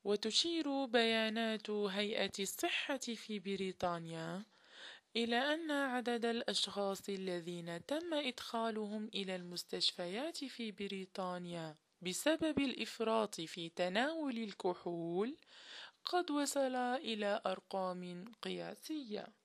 وتشير بيانات هيئة الصحة في بريطانيا إلى أن عدد الأشخاص الذين تم إدخالهم إلى المستشفيات في بريطانيا بسبب الإفراط في تناول الكحول قد وصل إلى أرقام قياسية.